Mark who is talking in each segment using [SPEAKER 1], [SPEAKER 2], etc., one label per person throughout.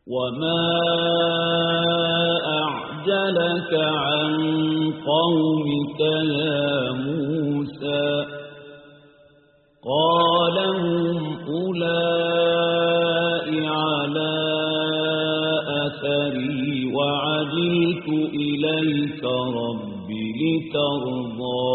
[SPEAKER 1] وما أعجلك عن قومك يا موسى قال هم أولئك على أثري وعجلت إليك رب لترضى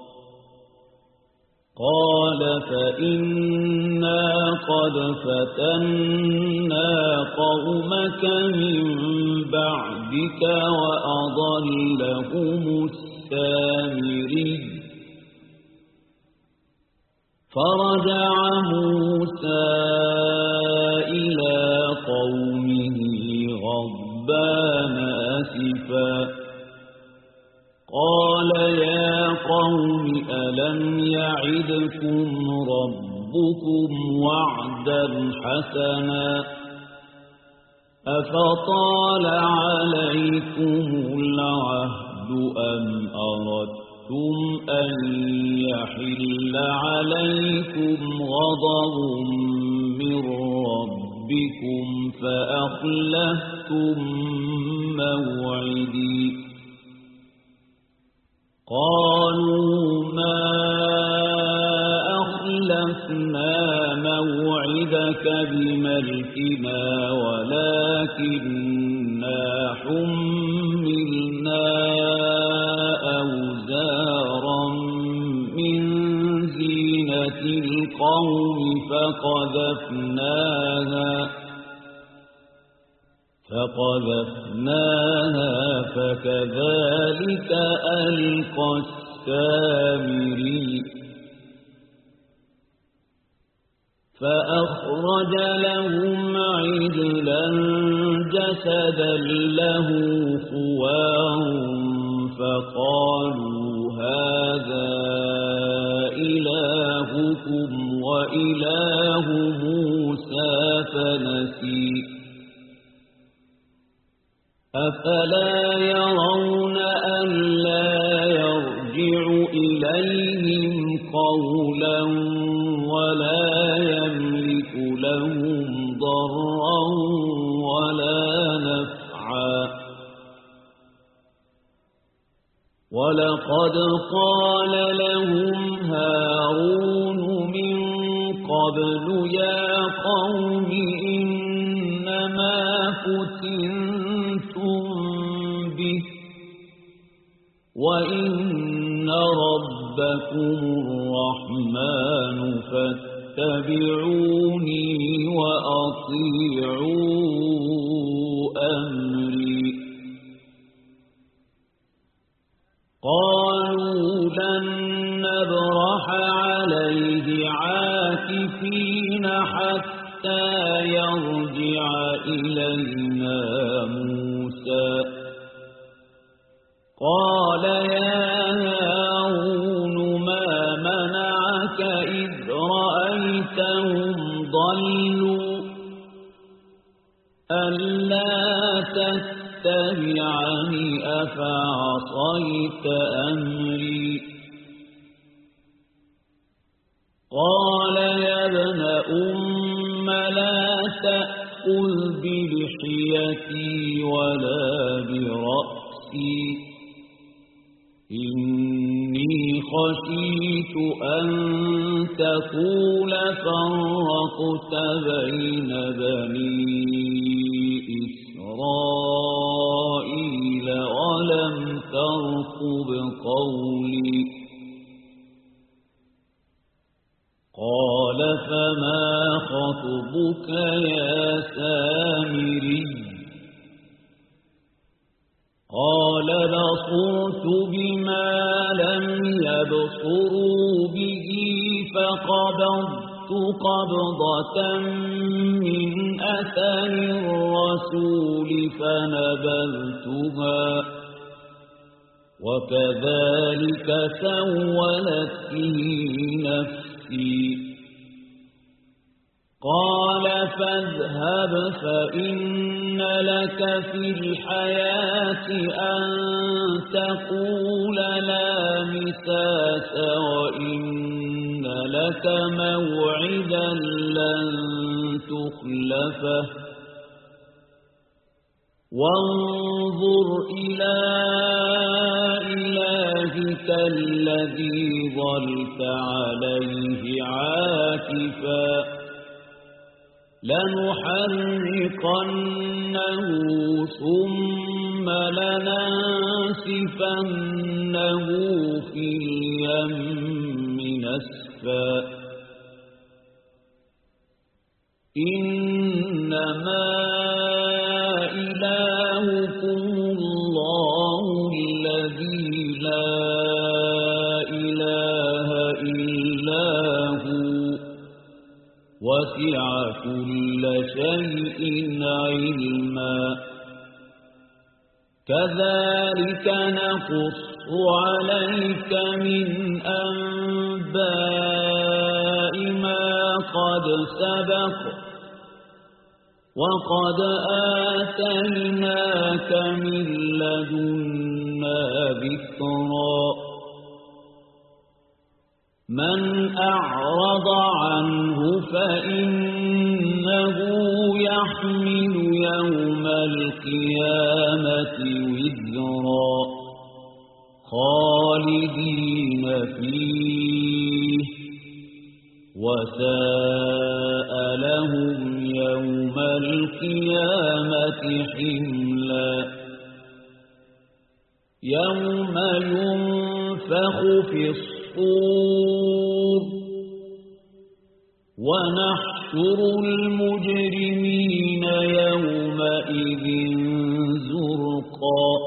[SPEAKER 1] قال فإنا قد فتنا قومك من بعدك وأضلهم السامري فرجع موسى إلى قومه غضبان أسفا قال يا قوم ألم يعدكم ربكم وعدا حسنا أفطال عليكم العهد أم أردتم أن يحل عليكم غضب من ربكم فأخلفتم موعدي قالوا ما أخلفنا موعدك بملكنا ولكننا حملنا أوزارا من زينة القوم فقذفناها فكذلك ألقى السامري فأخرج لهم عجلا جسدا له خوار فقالوا هذا إلهكم وإله موسى فنسي أفلا يرون ألا يرجع إليهم قولا ولا يملك لهم ضرا ولا نفعا ولقد قال لهم هارون من قبل يا قوم إنما فتنتم به وإن ربكم الرحمن فاتبعوني وأطيعوا أمري قالوا لن نبرح عليه عاكفين حتى يرجع إلينا موسى قال يا هارون ما منعك إذ رأيتهم ضلوا ألا تتبعني أفعصيت أمري قال يا ابن أم لا تأخذ بلحيتي ولا برأسي إني خشيت أن تقول فرقت بين بني إسرائيل ولم ترقب قولي قال فما خطبك يا سامري قال بصرت بما لم يبصروا به فقبضت قبضة من أثر الرسول فنبذتها وكذلك سولت لي نفسي قال فاذهب فإن لك في الحياة أن تقول لا مساس وإن لك موعدا لن تخلفه وانظر إلى إلهك الذي ظلت عليه عاكفا لنحرقنه ثم لننسفنه في اليم نسفا إنما إلهكم الله الذي لا إله إلا هو وسع كل شيء علما كذلك نقص عليك من أنباء ما قد سبق وقد آتيناك من لدنا ذكرا من أعرض عنه فإنه يحمل يوم القيامة وزرا خالدين فيه وساء لهم يوم القيامة حملا يوم ينفخ في الصور ونحشر المجرمين يومئذ زرقا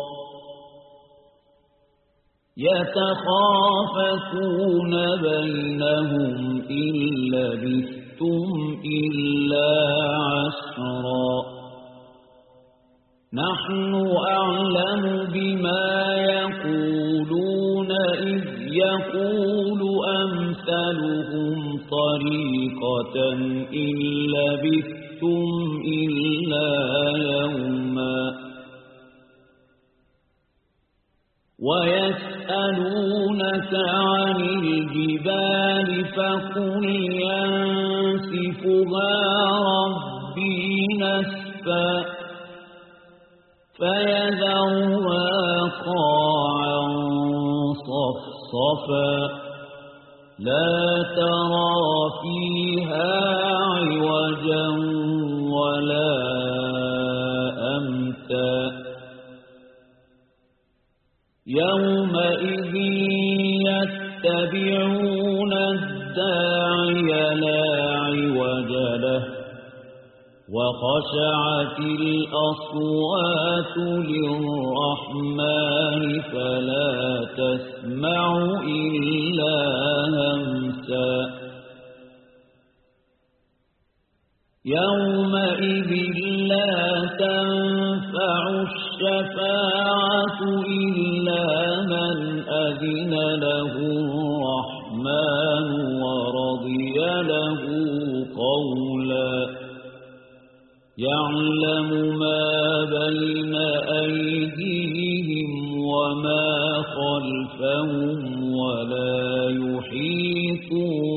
[SPEAKER 1] يتخافتون بينهم إن لبثتم إلا عشرا نحن أعلم بما يقولون إذ يقول أمثلهم طريقة إن لبثتم إلا يوما ويسألونك عن الجبال فقل ينسفها ربي نسفا فيذرها قاعا صفصفا لا ترى فيها عوجا ولا أمتا يومئذ يتبعون الداعي لا عوج له وخشعت الأصوات للرحمن فلا تسمع إلا همسا يومئذ لا تنفع الشفاعة إلا من أذن له الرحمن ورضي له قولا يعلم ما بين أيديهم وما خلفهم ولا يحيطون